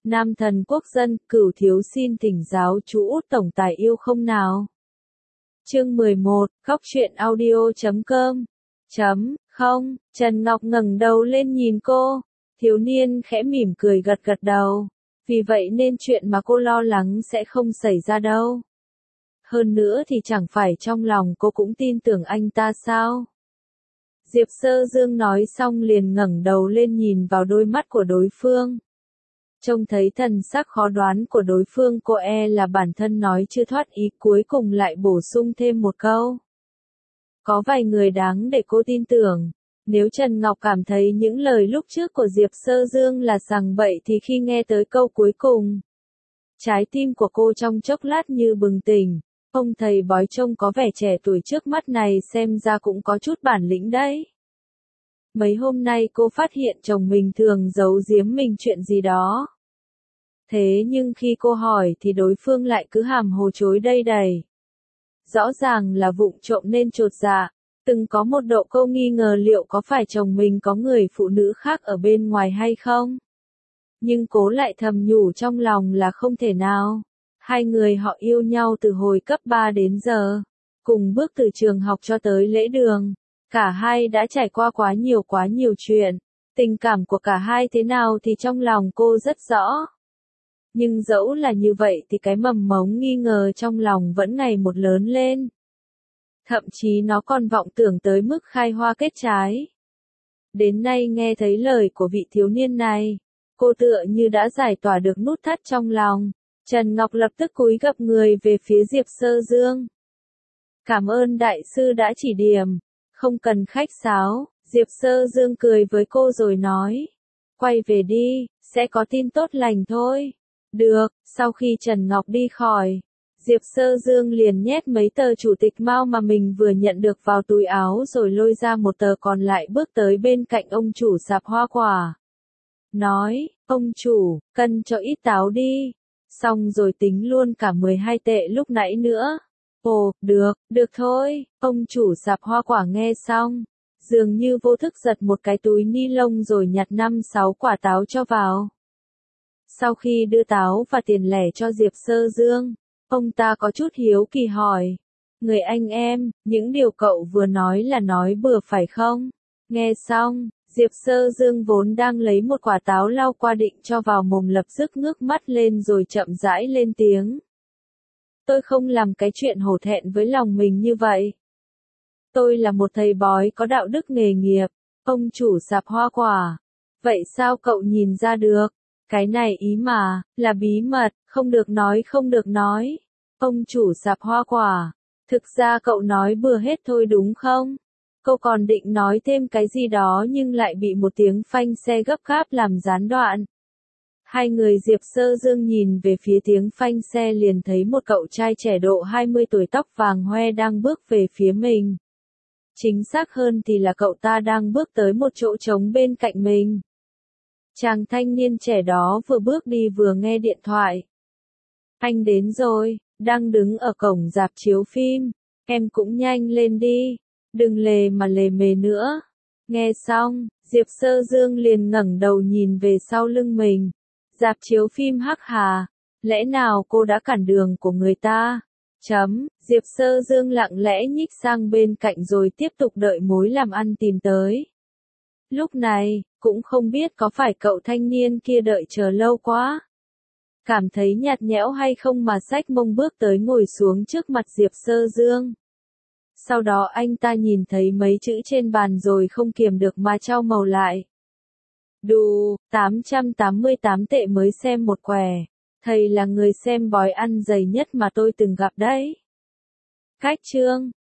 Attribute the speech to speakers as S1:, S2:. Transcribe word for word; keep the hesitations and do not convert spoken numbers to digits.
S1: Nam thần quốc dân, Cửu thiếu xin thỉnh giáo chú Út tổng tài yêu không nào. Chương mười một, Góc truyện audio chấm com. Chấm, không, Trần Ngọc ngẩng đầu lên nhìn cô. Thiếu niên khẽ mỉm cười gật gật đầu. Vì vậy nên chuyện mà cô lo lắng sẽ không xảy ra đâu. Hơn nữa thì chẳng phải trong lòng cô cũng tin tưởng anh ta sao? Diệp Sơ Dương nói xong liền ngẩng đầu lên nhìn vào đôi mắt của đối phương. Trông thấy thần sắc khó đoán của đối phương, cô e là bản thân nói chưa thoát ý, cuối cùng lại bổ sung thêm một câu. Có vài người đáng để cô tin tưởng. Nếu Trần Ngọc cảm thấy những lời lúc trước của Diệp Sơ Dương là sằng bậy thì khi nghe tới câu cuối cùng, trái tim của cô trong chốc lát như bừng tỉnh. Ông thầy bói trông có vẻ trẻ tuổi trước mắt này xem ra cũng có chút bản lĩnh đấy. Mấy hôm nay cô phát hiện chồng mình thường giấu giếm mình chuyện gì đó. Thế nhưng khi cô hỏi thì đối phương lại cứ hàm hồ chối đây đầy. Rõ ràng là vụng trộm nên chột dạ. Từng có một độ câu nghi ngờ liệu có phải chồng mình có người phụ nữ khác ở bên ngoài hay không. Nhưng cố lại thầm nhủ trong lòng là không thể nào. Hai người họ yêu nhau từ hồi cấp ba đến giờ. Cùng bước từ trường học cho tới lễ đường. Cả hai đã trải qua quá nhiều quá nhiều chuyện. Tình cảm của cả hai thế nào thì trong lòng cô rất rõ. Nhưng dẫu là như vậy thì cái mầm mống nghi ngờ trong lòng vẫn ngày một lớn lên. Thậm chí nó còn vọng tưởng tới mức khai hoa kết trái. Đến nay nghe thấy lời của vị thiếu niên này, cô tựa như đã giải tỏa được nút thắt trong lòng. Trần Ngọc lập tức cúi gập người về phía Diệp Sơ Dương. Cảm ơn đại sư đã chỉ điểm, không cần khách sáo. Diệp Sơ Dương cười với cô rồi nói. Quay về đi, sẽ có tin tốt lành thôi. Được, sau khi Trần Ngọc đi khỏi, Diệp Sơ Dương liền nhét mấy tờ chủ tịch Mao mà mình vừa nhận được vào túi áo rồi lôi ra một tờ còn lại bước tới bên cạnh ông chủ sạp hoa quả. Nói, ông chủ, cân cho ít táo đi. Xong rồi tính luôn cả mười hai tệ lúc nãy nữa. Ồ, được, được thôi. Ông chủ sạp hoa quả nghe xong, dường như vô thức giật một cái túi ni lông rồi nhặt năm sáu quả táo cho vào. Sau khi đưa táo và tiền lẻ cho Diệp Sơ Dương, ông ta có chút hiếu kỳ hỏi. Người anh em, những điều cậu vừa nói là nói bừa phải không? Nghe xong, Diệp Sơ Dương vốn đang lấy một quả táo lau qua định cho vào mồm lập tức ngước mắt lên rồi chậm rãi lên tiếng. Tôi không làm cái chuyện hổ thẹn với lòng mình như vậy. Tôi là một thầy bói có đạo đức nghề nghiệp, ông chủ sạp hoa quả. Vậy sao cậu nhìn ra được? Cái này ý mà, là bí mật, không được nói không được nói. Ông chủ sạp hoa quả, thực ra cậu nói bừa hết thôi đúng không? Cậu còn định nói thêm cái gì đó nhưng lại bị một tiếng phanh xe gấp gáp làm gián đoạn. Hai người Diệp Sơ Dương nhìn về phía tiếng phanh xe liền thấy một cậu trai trẻ độ hai mươi tuổi tóc vàng hoe đang bước về phía mình. Chính xác hơn thì là cậu ta đang bước tới một chỗ trống bên cạnh mình. Chàng thanh niên trẻ đó vừa bước đi vừa nghe điện thoại. Anh đến rồi, đang đứng ở cổng rạp chiếu phim, em cũng nhanh lên đi, đừng lề mà lề mề nữa. Nghe xong, Diệp Sơ Dương liền ngẩng đầu nhìn về sau lưng mình. Rạp chiếu phim Hắc Hà, lẽ nào cô đã cản đường của người ta? Chấm, Diệp Sơ Dương lặng lẽ nhích sang bên cạnh rồi tiếp tục đợi mối làm ăn tìm tới. Lúc này, cũng không biết có phải cậu thanh niên kia đợi chờ lâu quá. Cảm thấy nhạt nhẽo hay không mà xách mông bước tới ngồi xuống trước mặt Diệp Sơ Dương. Sau đó anh ta nhìn thấy mấy chữ trên bàn rồi không kiềm được mà chau màu lại. Đù, tám trăm tám mươi tám tệ mới xem một quẻ. Thầy là người xem bói ăn dày nhất mà tôi từng gặp đấy. Cách chương,